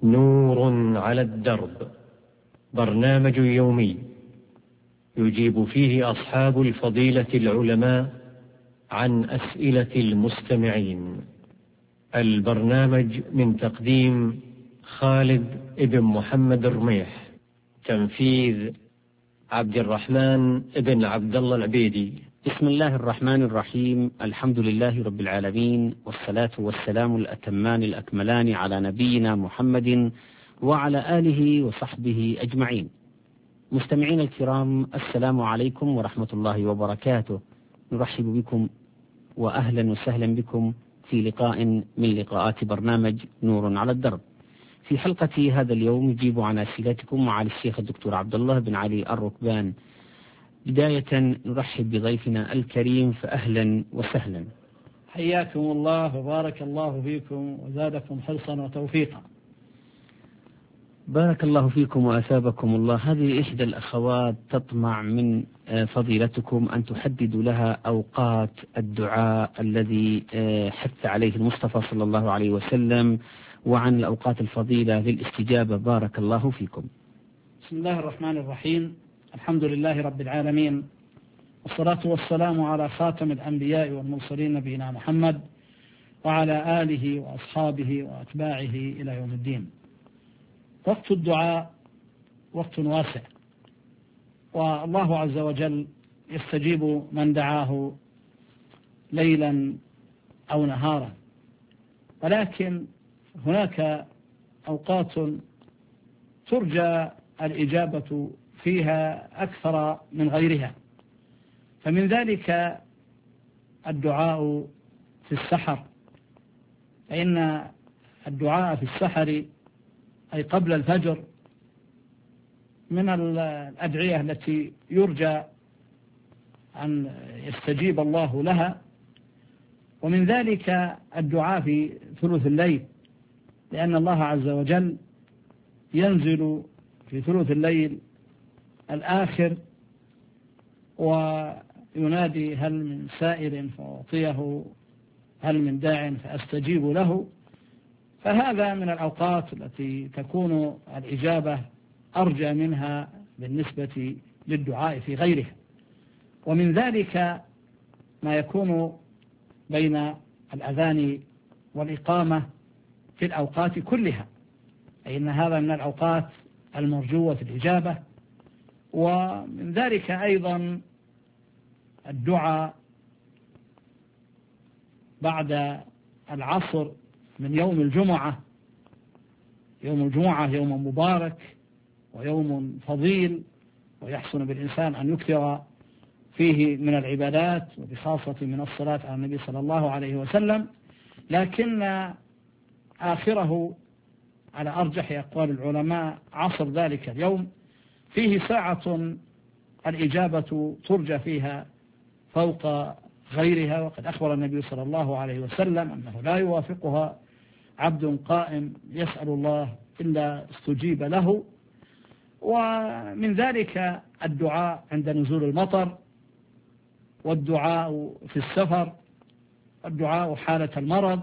نور على الدرب، برنامج يومي يجيب فيه أصحاب الفضيلة العلماء عن أسئلة المستمعين. البرنامج من تقديم خالد بن محمد الرميح، تنفيذ عبد الرحمن بن عبد الله العبيدي. بسم الله الرحمن الرحيم. الحمد لله رب العالمين، والصلاة والسلام الأتمان الأكملان على نبينا محمد وعلى آله وصحبه أجمعين. مستمعين الكرام، السلام عليكم ورحمة الله وبركاته. نرحب بكم وأهلا وسهلا بكم في لقاء من لقاءات برنامج نور على الدرب. في حلقة هذا اليوم نجيب عن أسئلتكم مع الشيخ الدكتور عبد الله بن علي الركبان. بداية نرحب بضيفنا الكريم، فأهلا وسهلا. حياكم الله وبارك الله فيكم وزادكم حرصا وتوفيقا. بارك الله فيكم وأثابكم الله. هذه إحدى الأخوات تطمع من فضيلتكم أن تحددوا لها أوقات الدعاء الذي حث عليه المصطفى صلى الله عليه وسلم، وعن الأوقات الفضيلة للاستجابة. بارك الله فيكم. بسم الله الرحمن الرحيم. الحمد لله رب العالمين، والصلاة والسلام على خاتم الأنبياء والمرسلين نبينا محمد وعلى آله وأصحابه وأتباعه إلى يوم الدين. وقت الدعاء وقت واسع، والله عز وجل يستجيب من دعاه ليلا أو نهارا، ولكن هناك أوقات ترجى الإجابة فيها أكثر من غيرها، فمن ذلك الدعاء في السحر، فإن الدعاء في السحر أي قبل الفجر من الأدعية التي يرجى أن يستجيب الله لها. ومن ذلك الدعاء في ثلث الليل، لأن الله عز وجل ينزل في ثلث الليل الآخر وينادي: هل من سائل فأعطيه، هل من داع فأستجيب له. فهذا من الأوقات التي تكون الإجابة أرجى منها بالنسبة للدعاء في غيرها. ومن ذلك ما يكون بين الأذان والإقامة في الأوقات كلها، أي أن هذا من الأوقات المرجوة في الإجابة. ومن ذلك أيضا الدعاء بعد العصر من يوم الجمعة. يوم الجمعة يوم مبارك ويوم فضيل، ويحسن بالإنسان أن يكثر فيه من العبادات، وبخاصة من الصلاة على النبي صلى الله عليه وسلم، لكن آخره على أرجح أقوال العلماء عصر ذلك اليوم فيه ساعة الإجابة ترجى فيها فوق غيرها، وقد أخبر النبي صلى الله عليه وسلم أنه لا يوافقها عبد قائم يسأل الله إلا استجيب له. ومن ذلك الدعاء عند نزول المطر، والدعاء في السفر، والدعاء حالة المرض.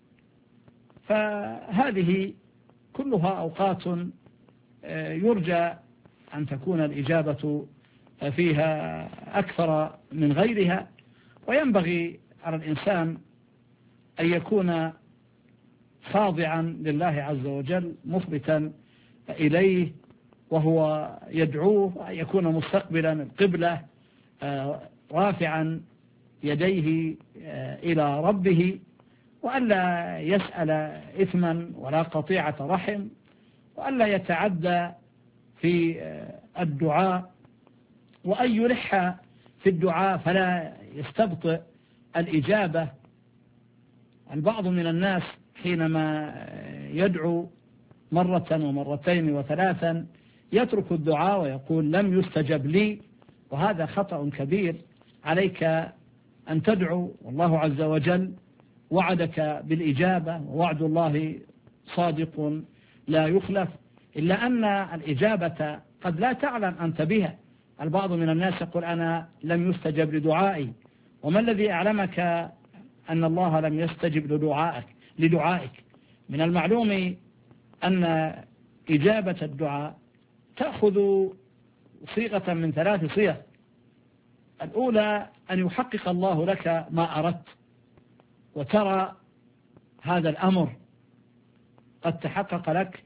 فهذه كلها أوقات يرجى أن تكون الإجابة فيها أكثر من غيرها، وينبغي على الإنسان أن يكون خاضعا لله عز وجل مخبتا إليه وهو يدعوه، وأن يكون مستقبلا القبلة رافعا يديه إلى ربه، وألا يسأل إثما ولا قطيعة رحم، وألا يتعدى في الدعاء، وأن يلح في الدعاء فلا يستبطئ الإجابة. البعض من الناس حينما يدعو مرة ومرتين وثلاثا يترك الدعاء ويقول لم يستجب لي، وهذا خطأ كبير. عليك أن تدعو، والله عز وجل وعدك بالإجابة، ووعد الله صادق لا يخلف، إلا أن الإجابة قد لا تعلم أنت بها. البعض من الناس يقول أنا لم يستجب لدعائي، وما الذي أعلمك أن الله لم يستجب لدعائك؟ من المعلوم أن إجابة الدعاء تأخذ صيغة من 3 صيغ. الأولى أن يحقق الله لك ما أردت، وترى هذا الأمر قد تحقق لك،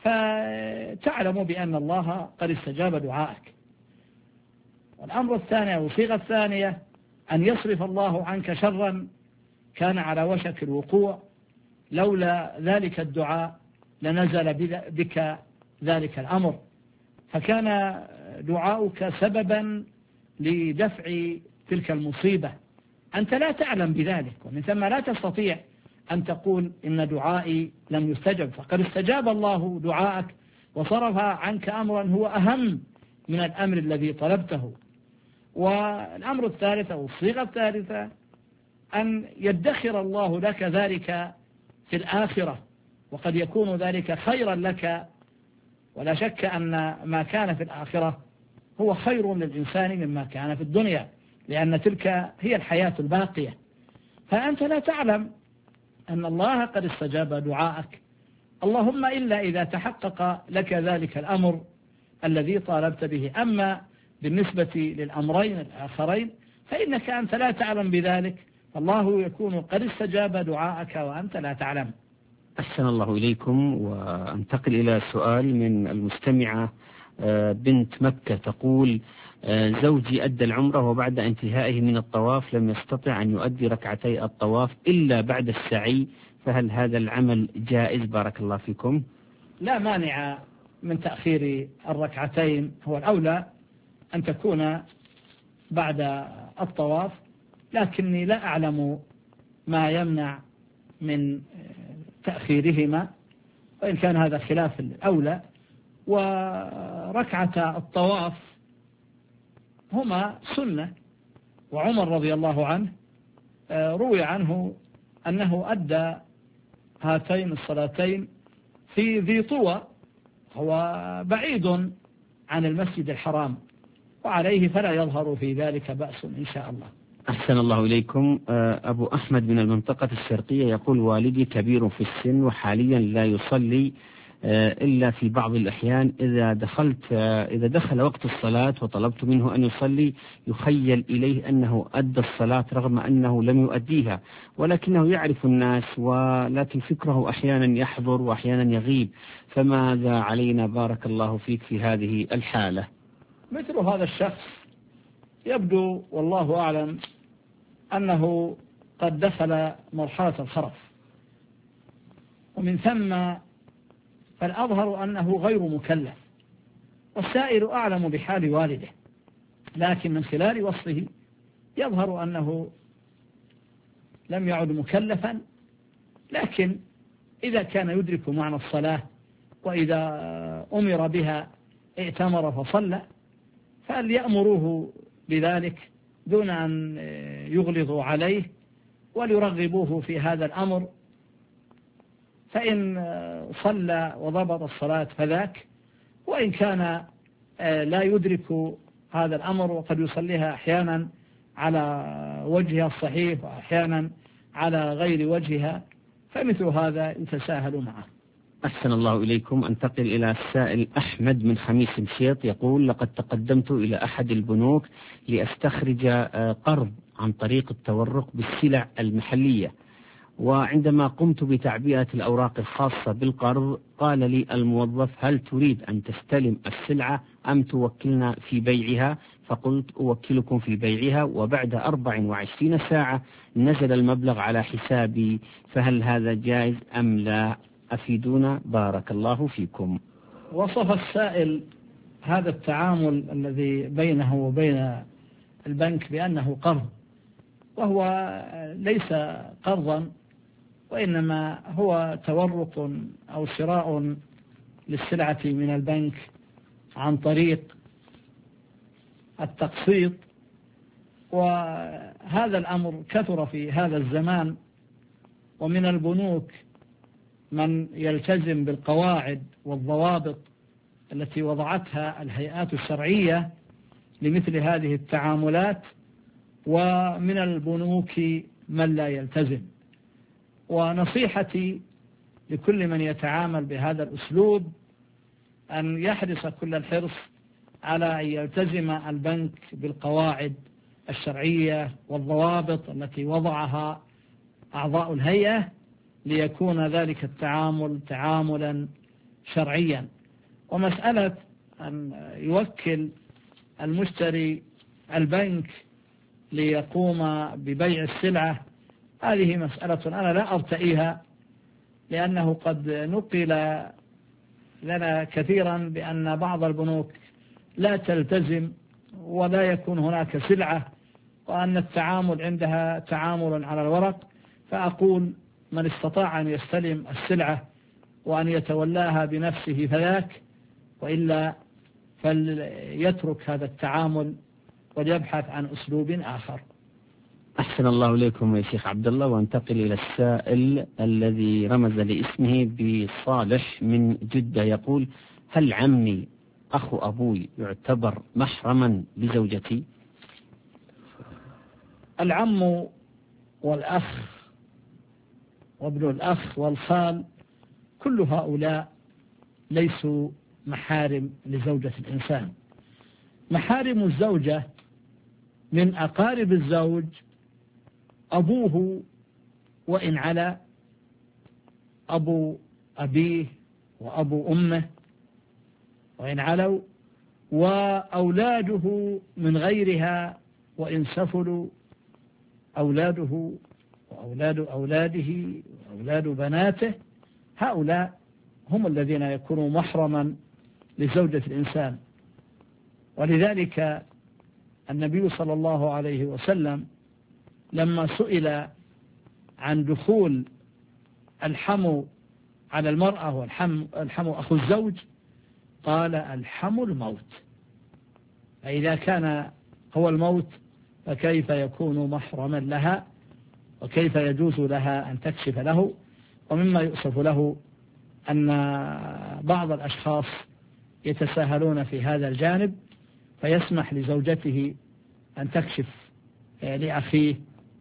فتعلم بأن الله قد استجاب دعائك. والأمر الثاني أو الصيغة الثانية أن يصرف الله عنك شرا كان على وشك الوقوع، لولا ذلك الدعاء لنزل بك ذلك الأمر، فكان دعاؤك سببا لدفع تلك المصيبة. أنت لا تعلم بذلك، ومن ثم لا تستطيع أن تقول إن دعائي لم يستجب، فقد استجاب الله دعاءك وصرف عنك أمرا هو أهم من الأمر الذي طلبته. والأمر الثالث أو الصيغة الثالثة أن يدخر الله لك ذلك في الآخرة، وقد يكون ذلك خيرا لك، ولا شك أن ما كان في الآخرة هو خير للإنسان مما كان في الدنيا، لأن تلك هي الحياة الباقية. فأنت لا تعلم أن الله قد استجاب دعائك، اللهم إلا إذا تحقق لك ذلك الأمر الذي طالبت به. أما بالنسبة للأمرين الآخرين فإنك أنت لا تعلم بذلك، الله يكون قد استجاب دعائك وأنت لا تعلم. أحسن الله إليكم. وأنتقل إلى سؤال من المستمعة بنت مكة تقول: زوجي أدى العمرة وبعد انتهائه من الطواف لم يستطع أن يؤدي ركعتي الطواف إلا بعد السعي، فهل هذا العمل جائز؟ بارك الله فيكم. لا مانع من تأخير الركعتين، هو الأولى أن تكون بعد الطواف، لكني لا أعلم ما يمنع من تأخيرهما، وإن كان هذا خلاف الأولى. وركعة الطواف هما سنة، وعمر رضي الله عنه روي عنه أنه أدى هاتين الصلاتين في ذي طوى، هو بعيد عن المسجد الحرام، وعليه فلا يظهر في ذلك بأس إن شاء الله. أحسن الله إليكم. أبو أحمد من المنطقة الشرقية يقول: والدي كبير في السن وحاليا لا يصلي إلا في بعض الأحيان. إذا دخل وقت الصلاة وطلبت منه أن يصلي يخيل إليه أنه أدى الصلاة رغم أنه لم يؤديها، ولكنه يعرف الناس، ولكن فكره أحيانا يحضر وأحيانا يغيب، فماذا علينا بارك الله فيك في هذه الحالة؟ مثل هذا الشخص يبدو والله أعلم أنه قد دخل مرحلة الخرف، ومن ثم فالأظهر أنه غير مكلف، والسائل أعلم بحال والده، لكن من خلال وصفه يظهر أنه لم يعد مكلفا. لكن إذا كان يدرك معنى الصلاة وإذا أمر بها ائتمر فصلى، فليأمروه بذلك دون أن يغلظوا عليه وليرغبوه في هذا الأمر، فإن صلى وضبط الصلاة فذاك، وإن كان لا يدرك هذا الأمر وقد يصليها أحيانا على وجهها الصحيح وأحيانا على غير وجهها، فمثل هذا يتساهل معه. أحسن الله إليكم. أنتقل إلى السائل أحمد من خميس مشيط يقول: لقد تقدمت إلى أحد البنوك لأستخرج قرض عن طريق التورق بالسلع المحلية، وعندما قمت بتعبئة الأوراق الخاصة بالقرض قال لي الموظف: هل تريد أن تستلم السلعة أم توكلنا في بيعها؟ فقلت: أوكلكم في بيعها، وبعد 24 ساعة نزل المبلغ على حسابي، فهل هذا جائز أم لا؟ أفيدونا بارك الله فيكم. وصف السائل هذا التعامل الذي بينه وبين البنك بأنه قرض، وهو ليس قرضا، وإنما هو تورق أو شراء للسلعة من البنك عن طريق التقسيط. وهذا الأمر كثر في هذا الزمان، ومن البنوك من يلتزم بالقواعد والضوابط التي وضعتها الهيئات الشرعية لمثل هذه التعاملات، ومن البنوك من لا يلتزم. ونصيحتي لكل من يتعامل بهذا الأسلوب أن يحرص كل الحرص على أن يلتزم البنك بالقواعد الشرعية والضوابط التي وضعها أعضاء الهيئة ليكون ذلك التعامل تعاملا شرعيا. ومسألة أن يوكل المشتري البنك ليقوم ببيع السلعة هذه مسألة أنا لا أرتئيها، لأنه قد نقل لنا كثيرا بأن بعض البنوك لا تلتزم ولا يكون هناك سلعة، وأن التعامل عندها تعامل على الورق. فأقول من استطاع أن يستلم السلعة وأن يتولاها بنفسه فذاك، وإلا فليترك هذا التعامل وليبحث عن أسلوب آخر. أحسن الله إليكم يا شيخ عبد الله. وانتقل إلى السائل الذي رمز لاسمه بصالح من جدة، يقول: هل عمي أخو أبوي يعتبر محرما لزوجتي؟ العم والأخ وابن الأخ والخال كل هؤلاء ليسوا محارم لزوجة الإنسان. محارم الزوجة من أقارب الزوج أبوه وإن على، أبو أبيه وأبو أمه وإن علوا، وأولاده من غيرها وإن سفلوا، أولاده وأولاد أولاده وأولاد بناته، هؤلاء هم الذين يكونوا محرما لزوجة الإنسان. ولذلك النبي صلى الله عليه وسلم لما سئل عن دخول الحم على المرأة والحم أخو الزوج قال: الحم الموت. فإذا كان هو الموت فكيف يكون محرما لها، وكيف يجوز لها أن تكشف له؟ ومما يؤسف له أن بعض الأشخاص يتساهلون في هذا الجانب، فيسمح لزوجته أن تكشف لأخيه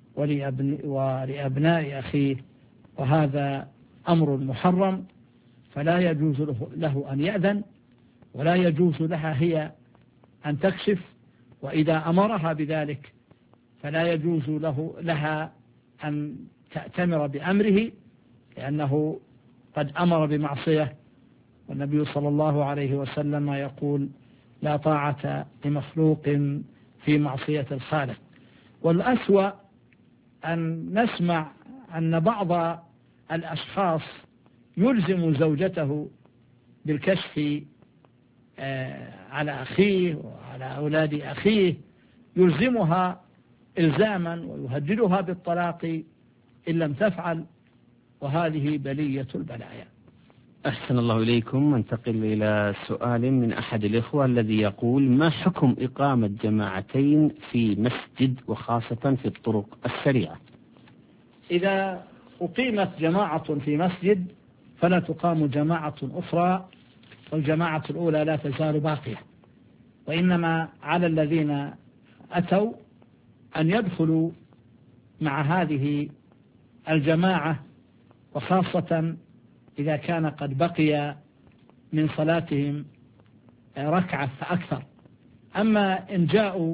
ولأبناء أخيه، وهذا أمر محرم، فلا يجوز له أن يأذن، ولا يجوز لها هي أن تكشف. وإذا أمرها بذلك فلا يجوز لها أن تأتمر بأمره، لأنه قد أمر بمعصية، والنبي صلى الله عليه وسلم يقول: لا طاعة لمخلوق في معصية الخالق. والأسوأ أن نسمع أن بعض الأشخاص يلزم زوجته بالكشف على أخيه وعلى أولاد أخيه، يلزمها إلزاما ويهددها بالطلاق إن لم تفعل، وهذه بلية البلايا. أحسن الله إليكم. ننتقل إلى سؤال من أحد الإخوة الذي يقول: ما حكم إقامة جماعتين في مسجد وخاصة في الطرق السريعة؟ إذا أقيمت جماعة في مسجد فلا تقام جماعة أخرى، والجماعة الأولى لا تزال باقية، وإنما على الذين أتوا أن يدخلوا مع هذه الجماعة، وخاصة إذا كان قد بقي من صلاتهم ركعة فأكثر. أما إن جاءوا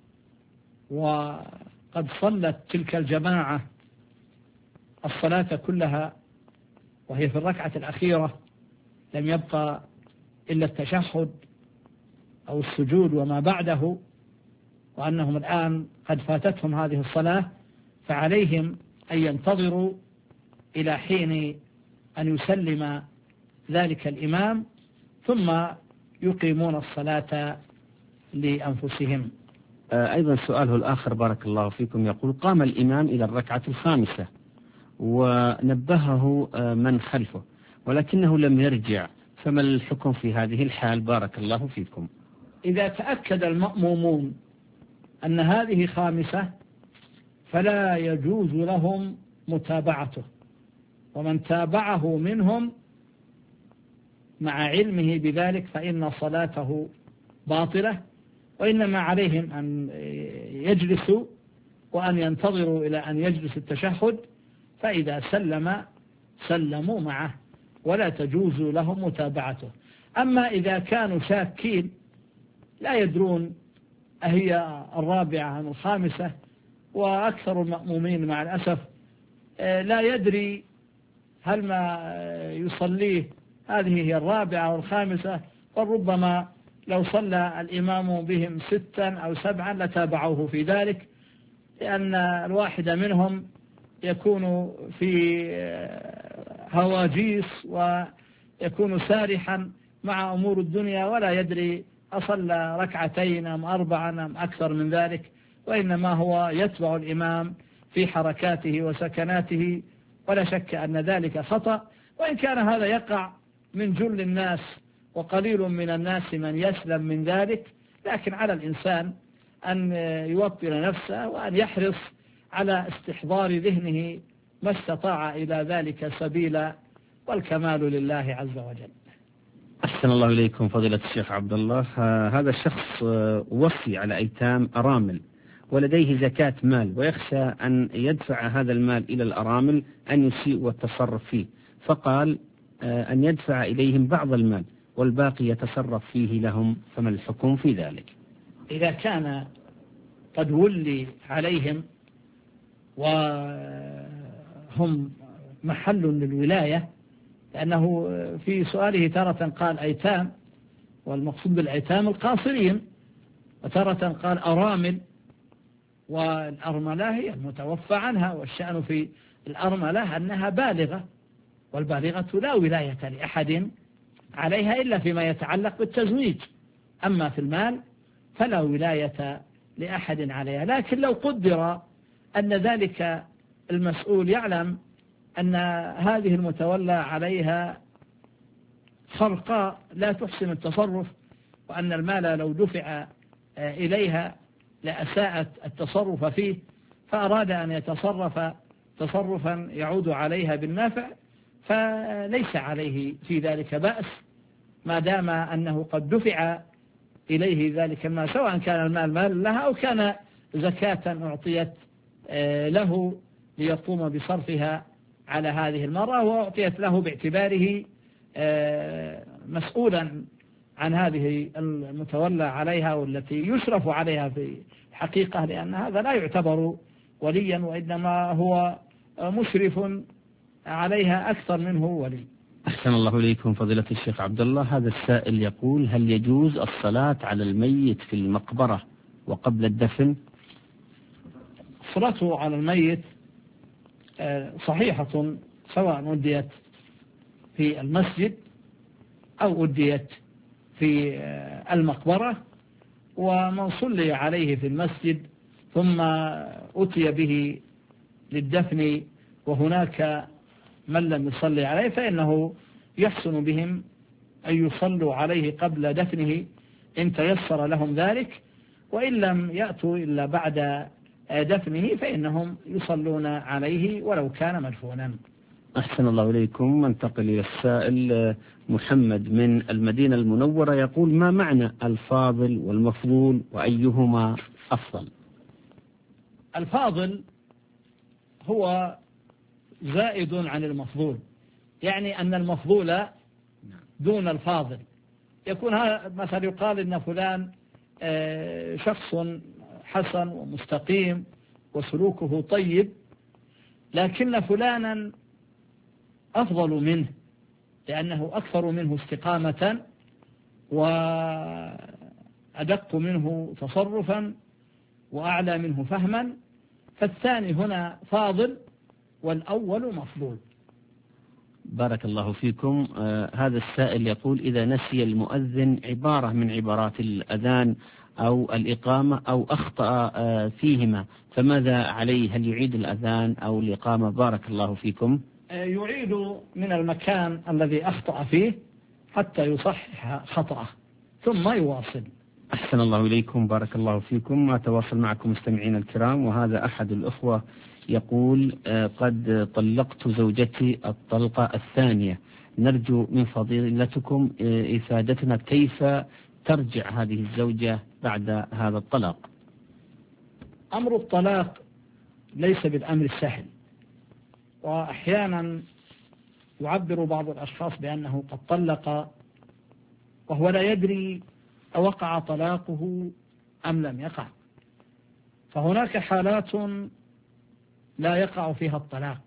وقد صلت تلك الجماعة الصلاة كلها وهي في الركعة الأخيرة، لم يبقى إلا التشهد أو السجود وما بعده، وأنهم الآن قد فاتتهم هذه الصلاة، فعليهم أن ينتظروا إلى حين أن يسلم ذلك الإمام ثم يقيمون الصلاة لأنفسهم. أيضا سؤاله الآخر بارك الله فيكم يقول: قام الإمام إلى الركعة الخامسة ونبهه من خلفه ولكنه لم يرجع، فما الحكم في هذه الحال بارك الله فيكم؟ إذا تأكد المأمومون أن هذه خامسة فلا يجوز لهم متابعته، ومن تابعه منهم مع علمه بذلك فإن صلاته باطلة، وإنما عليهم أن يجلسوا وأن ينتظروا إلى أن يجلس التشهد، فإذا سلموا معه ولا تجوز لهم متابعته. أما إذا كانوا شاكين لا يدرون أهي الرابعة أم الخامسة، وأكثر المأمومين مع الأسف لا يدري هل ما يصليه هذه هي الرابعة أو الخامسة، وربما لو صلى الإمام بهم 6 أو 7 لتابعوه في ذلك، لأن الواحد منهم يكون في هواجيس ويكون سارحا مع أمور الدنيا ولا يدري أصلى 2 أم 4 أم أكثر من ذلك، وإنما هو يتبع الإمام في حركاته وسكناته، ولا شك أن ذلك خطأ. وإن كان هذا يقع من جل الناس وقليل من الناس من يسلم من ذلك، لكن على الإنسان أن يوطن نفسه وأن يحرص على استحضار ذهنه ما استطاع إلى ذلك سبيلا، والكمال لله عز وجل. أحسن الله إليكم فضيلة الشيخ عبد الله. هذا الشخص وصي على أيتام أرامل ولديه زكاة مال، ويخشى أن يدفع هذا المال إلى الأرامل أن يسيء والتصرف فيه، فقال أن يدفع إليهم بعض المال والباقي يتصرف فيه لهم، فما الحكم في ذلك؟ إذا كان قد ولي عليهم وهم محل للولاية، لأنه في سؤاله تارة قال أيتام والمقصود بالأيتام القاصرين، وتارة قال أرامل، والأرملة هي المتوفى عنها، والشأن في الأرملة أنها بالغة، والبالغة لا ولاية لأحد عليها إلا فيما يتعلق بالتزويج، أما في المال فلا ولاية لأحد عليها. لكن لو قدر أن ذلك المسؤول يعلم أن هذه المتولى عليها خرقاء لا تحسن التصرف، وأن المال لو دفع إليها لأساءت التصرف فيه، فأراد أن يتصرف تصرفا يعود عليها بالنافع، فليس عليه في ذلك بأس ما دام أنه قد دفع إليه ذلك المال، سواء كان المال مال لها أو كان زكاة أعطيت له ليقوم بصرفها على هذه المرأة، وأعطيت له باعتباره مسؤولا عن هذه المتولى عليها والتي يشرف عليها في الحقيقة، لأن هذا لا يعتبر وليا، وإنما هو مشرف عليها أكثر منه ولي. أحسن الله إليكم فضيلة الشيخ عبد الله. هذا السائل يقول: هل يجوز الصلاة على الميت في المقبرة وقبل الدفن؟ الصلاة على الميت صحيحة، سواء أديت في المسجد أو أديت في المقبرة، ومن صلي عليه في المسجد ثم أتي به للدفن وهناك من لم يصلي عليه، فإنه يحسن بهم أن يصلوا عليه قبل دفنه إن تيسر لهم ذلك، وإن لم يأتوا إلا بعد دفنه فإنهم يصلون عليه ولو كان مدفونا. أحسن الله إليكم. ننتقل إلى السائل محمد من المدينة المنورة، يقول: ما معنى الفاضل والمفضول وأيهما أفضل؟ الفاضل هو زائد عن المفضول، يعني أن المفضول دون الفاضل. يكون مثلا يقال إن فلان شخص حسن ومستقيم وسلوكه طيب، لكن فلانا أفضل منه لأنه أكثر منه استقامة وأدق منه تصرفا وأعلى منه فهما، فالثاني هنا فاضل والأول مفضول. بارك الله فيكم. هذا السائل يقول: إذا نسي المؤذن عبارة من عبارات الأذان أو الإقامة أو أخطأ فيهما، فماذا عليه؟ هل يعيد الأذان أو الإقامة؟ بارك الله فيكم. يعيد من المكان الذي أخطأ فيه حتى يصحح خطأه ثم يواصل. أحسن الله إليكم، بارك الله فيكم. ما تواصل معكم مستمعين الكرام، وهذا أحد الأخوة يقول: قد طلقت زوجتي الطلقة الثانية، نرجو من فضيلتكم إفادتنا كيف ترجع هذه الزوجة بعد هذا الطلاق. أمر الطلاق ليس بالأمر السهل، وأحيانا يعبر بعض الأشخاص بأنه قد طلق وهو لا يدري أوقع طلاقه أم لم يقع. فهناك حالات لا يقع فيها الطلاق،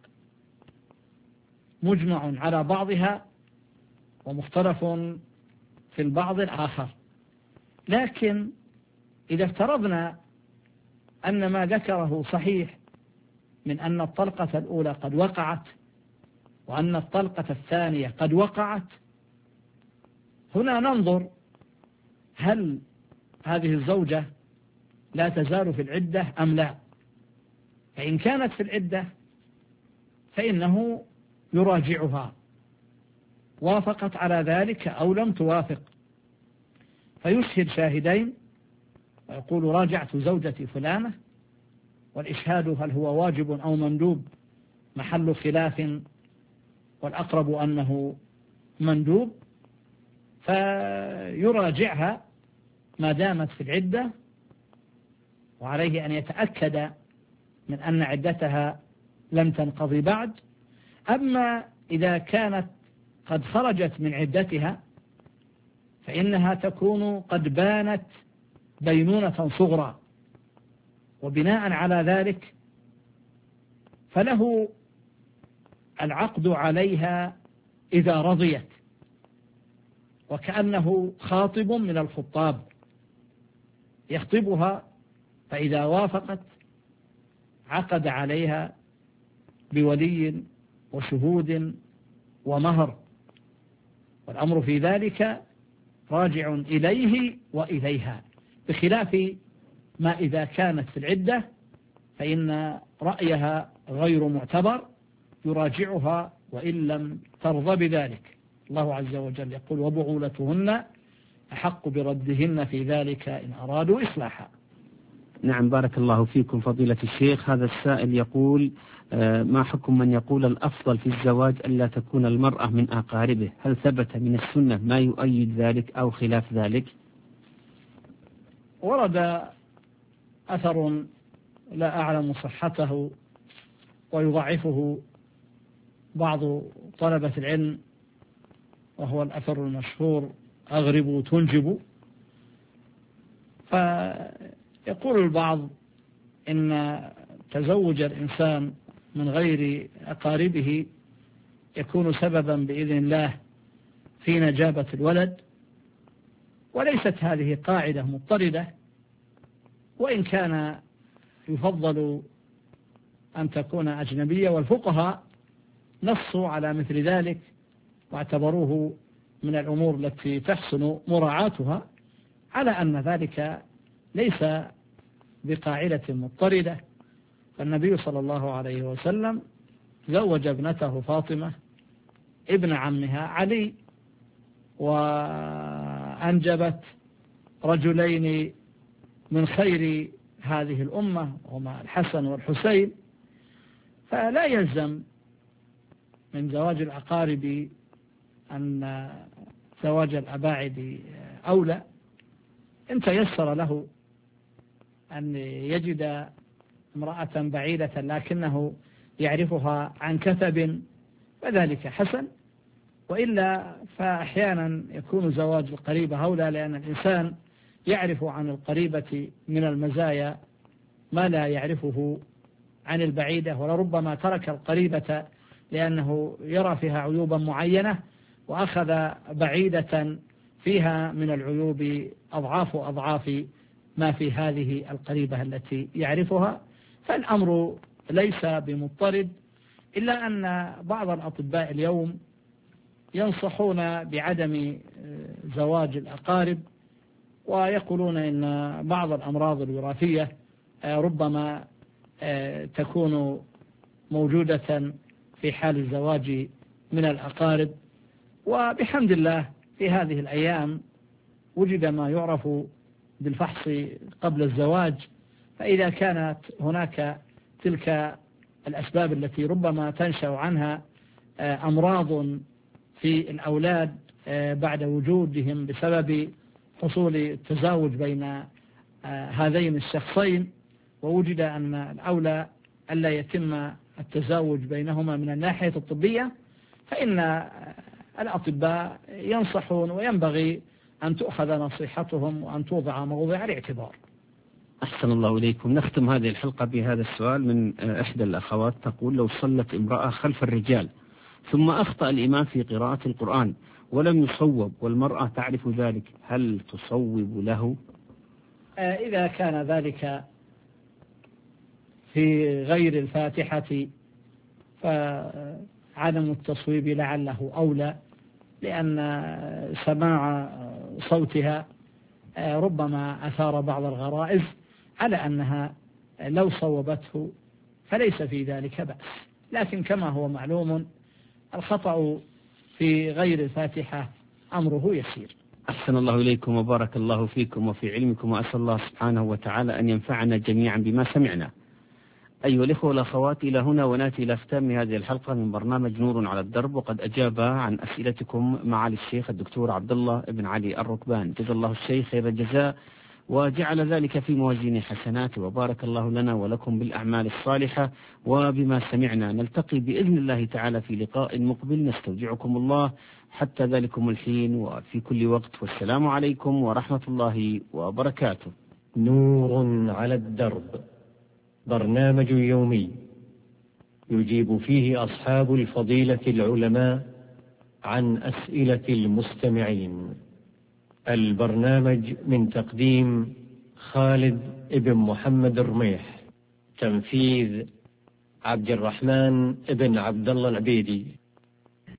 مجمع على بعضها ومختلف في البعض الآخر. لكن إذا افترضنا أن ما ذكره صحيح من أن الطلقة الأولى قد وقعت وأن الطلقة الثانية قد وقعت، هنا ننظر هل هذه الزوجة لا تزال في العدة أم لا. فإن كانت في العدة فإنه يراجعها، وافقت على ذلك أو لم توافق، فيشهد شاهدين ويقول راجعت زوجتي فلانة، والإشهاد هل هو واجب أو مندوب محل خلاف، والأقرب أنه مندوب، فيراجعها ما دامت في العدة، وعليه أن يتأكد من أن عدتها لم تنقضي بعد. أما إذا كانت قد خرجت من عدتها فإنها تكون قد بانت بينونة صغرى، وبناء على ذلك فله العقد عليها إذا رضيت، وكأنه خاطب من الخطاب يخطبها، فإذا وافقت عقد عليها بولي وشهود ومهر، والأمر في ذلك راجع إليه وإليها، بخلاف ما إذا كانت في العدة فإن رأيها غير معتبر، يراجعها وإن لم ترضى بذلك. الله عز وجل يقول وبعولتهن أحق بردهن في ذلك إن أرادوا إصلاحا. نعم، بارك الله فيكم فضيلة الشيخ. هذا السائل يقول ما حكم من يقول الأفضل في الزواج ألا تكون المرأة من أقاربه؟ هل ثبت من السنة ما يؤيد ذلك أو خلاف ذلك؟ ورد أثر لا أعلم صحته ويضعفه بعض طلبة العلم، وهو الأثر المشهور أغربوا تنجبوا. فيقول البعض إن تزوج الإنسان من غير أقاربه يكون سببا بإذن الله في نجابة الولد، وليست هذه قاعدة مضطردة، وإن كان يفضل أن تكون أجنبية، والفقهاء نصوا على مثل ذلك واعتبروه من الأمور التي تحسن مراعاتها، على أن ذلك ليس بقاعدة مضطردة. فالنبي صلى الله عليه وسلم زوج ابنته فاطمة ابن عمها علي، وأنجبت رجلين من خير هذه الأمة هما الحسن والحسين، فلا يلزم من زواج الأقارب أن زواج الأباعد أولى. إن تيسر له أن يجد امرأة بعيدة لكنه يعرفها عن كثب فذلك حسن، وإلا فأحيانا يكون زواج القريبة أولى، لأن الإنسان يعرف عن القريبة من المزايا ما لا يعرفه عن البعيدة، ولربما ترك القريبة لأنه يرى فيها عيوبا معينة وأخذ بعيدة فيها من العيوب أضعاف ما في هذه القريبة التي يعرفها. فالأمر ليس بمضطرد، إلا أن بعض الأطباء اليوم ينصحون بعدم زواج الأقارب، ويقولون إن بعض الأمراض الوراثية ربما تكون موجودة في حال الزواج من الأقارب. وبحمد الله في هذه الأيام وجد ما يعرف بالفحص قبل الزواج، فإذا كانت هناك تلك الأسباب التي ربما تنشأ عنها أمراض في الأولاد بعد وجودهم بسبب حصول التزاوج بين هذين الشخصين، ووجد أن الأولى ألا يتم التزاوج بينهما من الناحية الطبية، فإن الأطباء ينصحون وينبغي أن تؤخذ نصيحتهم وأن توضع موضع الاعتبار. أحسن الله إليكم. نختم هذه الحلقة بهذا السؤال من إحدى الأخوات، تقول: لو صلت امرأة خلف الرجال ثم أخطأ الإمام في قراءة القرآن ولم يصوب والمرأة تعرف ذلك، هل تصوب له؟ إذا كان ذلك في غير الفاتحة فعدم التصويب لعله أولى، لأن سماع صوتها ربما أثار بعض الغرائز، على أنها لو صوبته فليس في ذلك بأس. لكن كما هو معلوم الخطأ في غير الفاتحة أمره يسير. أحسن الله إليكم وبارك الله فيكم وفي علمكم، وأسأل الله سبحانه وتعالى أن ينفعنا جميعا بما سمعنا. أيها الإخوة والأخوات، إلى هنا ونأتي إلى ختام هذه الحلقة من برنامج نور على الدرب، وقد أجاب عن أسئلتكم معالي الشيخ الدكتور عبد الله بن علي الركبان، جزا الله الشيخ خير الجزاء وجعل ذلك في موازين حسناته، وبارك الله لنا ولكم بالأعمال الصالحة وبما سمعنا. نلتقي بإذن الله تعالى في لقاء مقبل، نستودعكم الله حتى ذلكم الحين وفي كل وقت، والسلام عليكم ورحمة الله وبركاته. نور على الدرب، برنامج يومي يجيب فيه أصحاب الفضيلة العلماء عن أسئلة المستمعين. البرنامج من تقديم خالد ابن محمد الرميح، تنفيذ عبد الرحمن ابن عبد الله العبيدي.